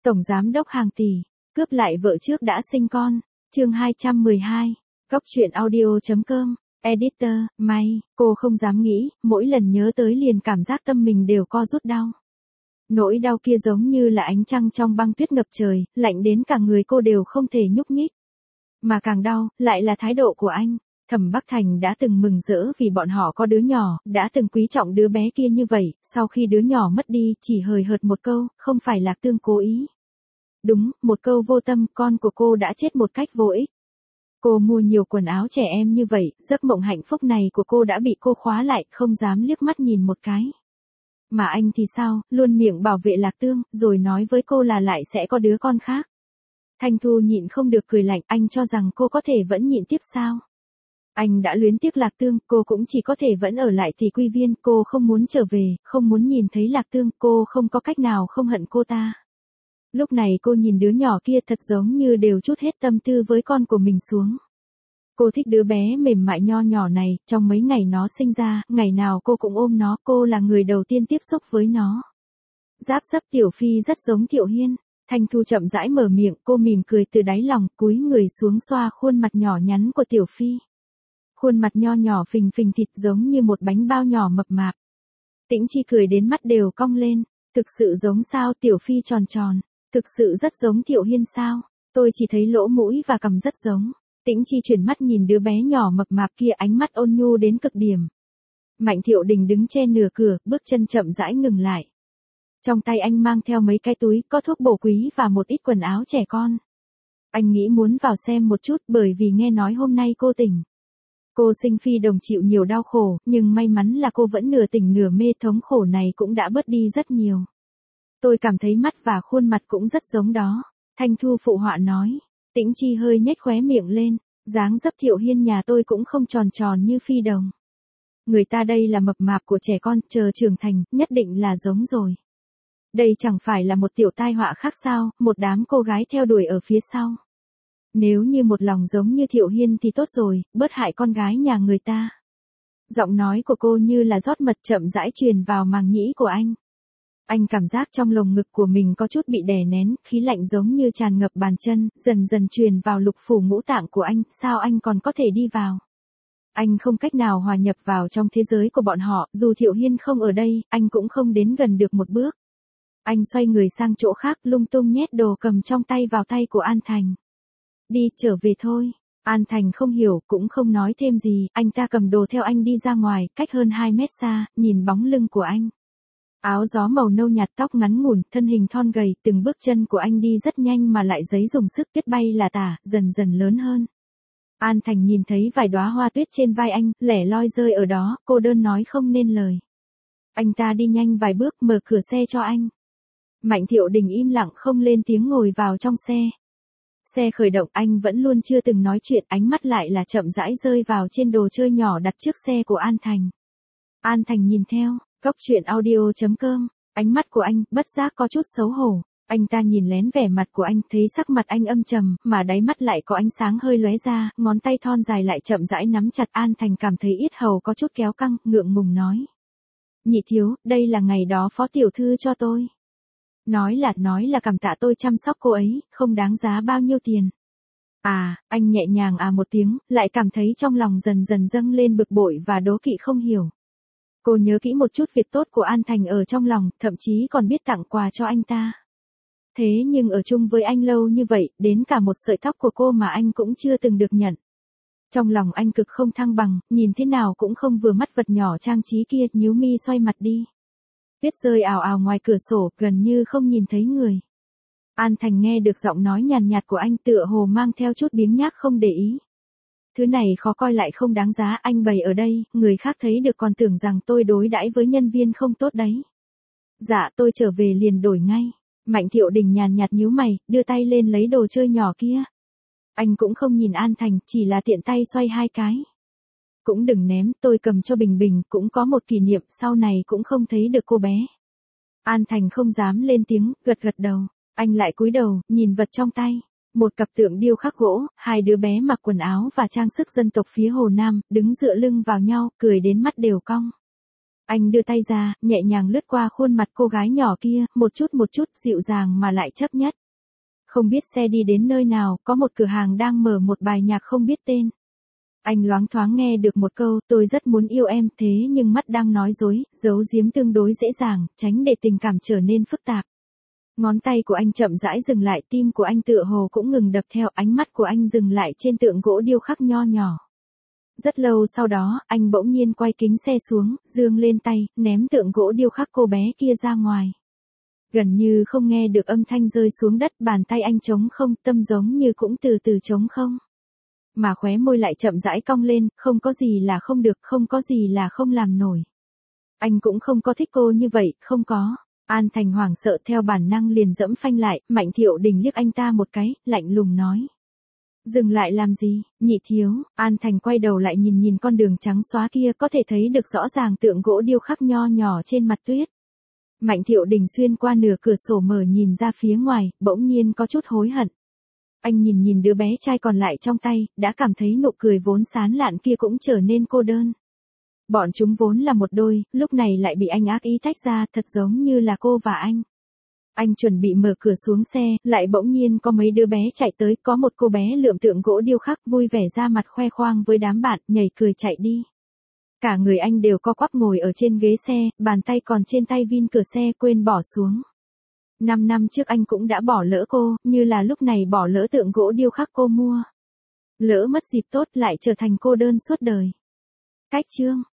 Tổng giám đốc hàng tỷ, cướp lại vợ trước đã sinh con. Chương 212. Góc truyện audio.com. Editor, May, cô không dám nghĩ, mỗi lần nhớ tới liền cảm giác tâm mình đều co rút đau. Nỗi đau kia giống như là ánh trăng trong băng tuyết ngập trời, lạnh đến cả người cô đều không thể nhúc nhích. Mà càng đau, lại là thái độ của anh. Thẩm Bắc Thành đã từng mừng rỡ vì bọn họ có đứa nhỏ, đã từng quý trọng đứa bé kia như vậy, sau khi đứa nhỏ mất đi, chỉ hời hợt một câu, không phải Lạc Tương cố ý. Đúng, một câu vô tâm, con của cô đã chết một cách vô ích. Cô mua nhiều quần áo trẻ em như vậy, giấc mộng hạnh phúc này của cô đã bị cô khóa lại, không dám liếc mắt nhìn một cái. Mà anh thì sao, luôn miệng bảo vệ Lạc Tương, rồi nói với cô là lại sẽ có đứa con khác. Thanh Thu nhịn không được cười lạnh, anh cho rằng cô có thể vẫn nhịn tiếp sao? Anh đã luyến tiếc Lạc Tương, cô cũng chỉ có thể vẫn ở lại Thì Quy Viên, cô không muốn trở về, không muốn nhìn thấy Lạc Tương, cô không có cách nào không hận cô ta. Lúc này cô nhìn đứa nhỏ kia thật giống như đều trút hết tâm tư với con của mình xuống. Cô thích đứa bé mềm mại nho nhỏ này, trong mấy ngày nó sinh ra, ngày nào cô cũng ôm nó, cô là người đầu tiên tiếp xúc với nó. Giáp sấp Tiểu Phi rất giống Thiệu Hiên. Thanh Thu chậm rãi mở miệng, cô mỉm cười từ đáy lòng, cúi người xuống xoa khuôn mặt nhỏ nhắn của Tiểu Phi. Khuôn mặt nho nhỏ phình phình thịt giống như một bánh bao nhỏ mập mạp. Tĩnh Chi cười đến mắt đều cong lên, thực sự giống sao Tiểu Phi tròn tròn, thực sự rất giống Thiệu Hiên sao, tôi chỉ thấy lỗ mũi và cằm rất giống. Tĩnh Chi chuyển mắt nhìn đứa bé nhỏ mập mạp kia, ánh mắt ôn nhu đến cực điểm. Mạnh Thiệu Đình đứng che nửa cửa, bước chân chậm rãi ngừng lại. Trong tay anh mang theo mấy cái túi, có thuốc bổ quý và một ít quần áo trẻ con. Anh nghĩ muốn vào xem một chút bởi vì nghe nói hôm nay cô tỉnh. Cô sinh phi đồng chịu nhiều đau khổ, nhưng may mắn là cô vẫn nửa tỉnh nửa mê, thống khổ này cũng đã bớt đi rất nhiều. Tôi cảm thấy mắt và khuôn mặt cũng rất giống đó. Thanh Thu phụ họa nói. Tĩnh Chi hơi nhếch khóe miệng lên, dáng dấp Thiệu Hiên nhà tôi cũng không tròn tròn như phi đồng. Người ta đây là mập mạp của trẻ con, chờ trưởng thành, nhất định là giống rồi. Đây chẳng phải là một tiểu tai họa khác sao, một đám cô gái theo đuổi ở phía sau. Nếu như một lòng giống như Thiệu Hiên thì tốt rồi, bớt hại con gái nhà người ta. Giọng nói của cô như là rót mật chậm rãi truyền vào màng nhĩ của anh. Anh cảm giác trong lồng ngực của mình có chút bị đè nén, khí lạnh giống như tràn ngập bàn chân, dần dần truyền vào lục phủ ngũ tạng của anh, sao anh còn có thể đi vào? Anh không cách nào hòa nhập vào trong thế giới của bọn họ, dù Thiệu Hiên không ở đây, anh cũng không đến gần được một bước. Anh xoay người sang chỗ khác, lung tung nhét đồ cầm trong tay vào tay của An Thành. Đi, trở về thôi. An Thành không hiểu, cũng không nói thêm gì, anh ta cầm đồ theo anh đi ra ngoài, cách hơn 2 mét xa, nhìn bóng lưng của anh. Áo gió màu nâu nhạt, tóc ngắn ngủn, thân hình thon gầy, từng bước chân của anh đi rất nhanh mà lại giấy dùng sức, tuyết bay là tả, dần dần lớn hơn. An Thành nhìn thấy vài đóa hoa tuyết trên vai anh, lẻ loi rơi ở đó, cô đơn nói không nên lời. Anh ta đi nhanh vài bước, mở cửa xe cho anh. Mạnh Thiệu Đình im lặng không lên tiếng ngồi vào trong xe. Xe khởi động, anh vẫn luôn chưa từng nói chuyện, ánh mắt lại là chậm rãi rơi vào trên đồ chơi nhỏ đặt trước xe của An Thành. An Thành nhìn theo, góc truyện audio.com, ánh mắt của anh bất giác có chút xấu hổ. Anh ta nhìn lén vẻ mặt của anh, thấy sắc mặt anh âm trầm, mà đáy mắt lại có ánh sáng hơi lóe ra, ngón tay thon dài lại chậm rãi nắm chặt. An Thành cảm thấy yết hầu có chút kéo căng, ngượng ngùng nói. Nhị thiếu, đây là ngày đó phó tiểu thư cho tôi. Nói là cảm tạ tôi chăm sóc cô ấy, không đáng giá bao nhiêu tiền. À, anh nhẹ nhàng một tiếng, lại cảm thấy trong lòng dần dần dâng lên bực bội và đố kỵ không hiểu. Cô nhớ kỹ một chút việc tốt của An Thành ở trong lòng, thậm chí còn biết tặng quà cho anh ta. Thế nhưng ở chung với anh lâu như vậy, đến cả một sợi tóc của cô mà anh cũng chưa từng được nhận. Trong lòng anh cực không thăng bằng, nhìn thế nào cũng không vừa mắt vật nhỏ trang trí kia, nhíu mi xoay mặt đi. Tuyết rơi ào ào ngoài cửa sổ, gần như không nhìn thấy người. An Thành nghe được giọng nói nhàn nhạt của anh, tựa hồ mang theo chút biếng nhác không để ý. Thứ này khó coi lại không đáng giá, anh bày ở đây, người khác thấy được còn tưởng rằng tôi đối đãi với nhân viên không tốt đấy. Dạ, tôi trở về liền đổi ngay. Mạnh Thiệu Đình nhàn nhạt nhíu mày, đưa tay lên lấy đồ chơi nhỏ kia. Anh cũng không nhìn An Thành, chỉ là tiện tay xoay 2 cái. Cũng đừng ném, tôi cầm cho Bình Bình, cũng có một kỷ niệm, sau này cũng không thấy được cô bé. An Thành không dám lên tiếng, gật gật đầu. Anh lại cúi đầu, nhìn vật trong tay. Một cặp tượng điêu khắc gỗ, 2 đứa bé mặc quần áo và trang sức dân tộc phía Hồ Nam, đứng dựa lưng vào nhau, cười đến mắt đều cong. Anh đưa tay ra, nhẹ nhàng lướt qua khuôn mặt cô gái nhỏ kia, một chút dịu dàng mà lại chấp nhất. Không biết xe đi đến nơi nào, có một cửa hàng đang mở một bài nhạc không biết tên. Anh loáng thoáng nghe được một câu, tôi rất muốn yêu em, thế nhưng mắt đang nói dối, giấu giếm tương đối dễ dàng, tránh để tình cảm trở nên phức tạp. Ngón tay của anh chậm rãi dừng lại, tim của anh tựa hồ cũng ngừng đập theo, ánh mắt của anh dừng lại trên tượng gỗ điêu khắc nho nhỏ. Rất lâu sau đó, anh bỗng nhiên quay kính xe xuống, giương lên tay, ném tượng gỗ điêu khắc cô bé kia ra ngoài. Gần như không nghe được âm thanh rơi xuống đất, bàn tay anh trống không, tâm giống như cũng từ từ trống không. Mà khóe môi lại chậm rãi cong lên, không có gì là không được, không có gì là không làm nổi. Anh cũng không có thích cô như vậy, không có. An Thành hoảng sợ theo bản năng liền dẫm phanh lại, Mạnh Thiệu Đình liếc anh ta một cái, lạnh lùng nói. Dừng lại làm gì, Nhị thiếu, An Thành quay đầu lại nhìn con đường trắng xóa kia, có thể thấy được rõ ràng tượng gỗ điêu khắc nho nhỏ trên mặt tuyết. Mạnh Thiệu Đình xuyên qua nửa cửa sổ mở nhìn ra phía ngoài, bỗng nhiên có chút hối hận. Anh nhìn đứa bé trai còn lại trong tay, đã cảm thấy nụ cười vốn sán lạn kia cũng trở nên cô đơn. Bọn chúng vốn là một đôi, lúc này lại bị anh ác ý tách ra, thật giống như là cô và anh. Anh chuẩn bị mở cửa xuống xe, lại bỗng nhiên có mấy đứa bé chạy tới, có một cô bé lượm tượng gỗ điêu khắc vui vẻ ra mặt khoe khoang với đám bạn, nhảy cười chạy đi. Cả người anh đều co quắp ngồi ở trên ghế xe, bàn tay còn trên tay vin cửa xe quên bỏ xuống. 5 năm trước anh cũng đã bỏ lỡ cô, như là lúc này bỏ lỡ tượng gỗ điêu khắc cô mua. Lỡ mất dịp tốt lại trở thành cô đơn suốt đời. Cách chương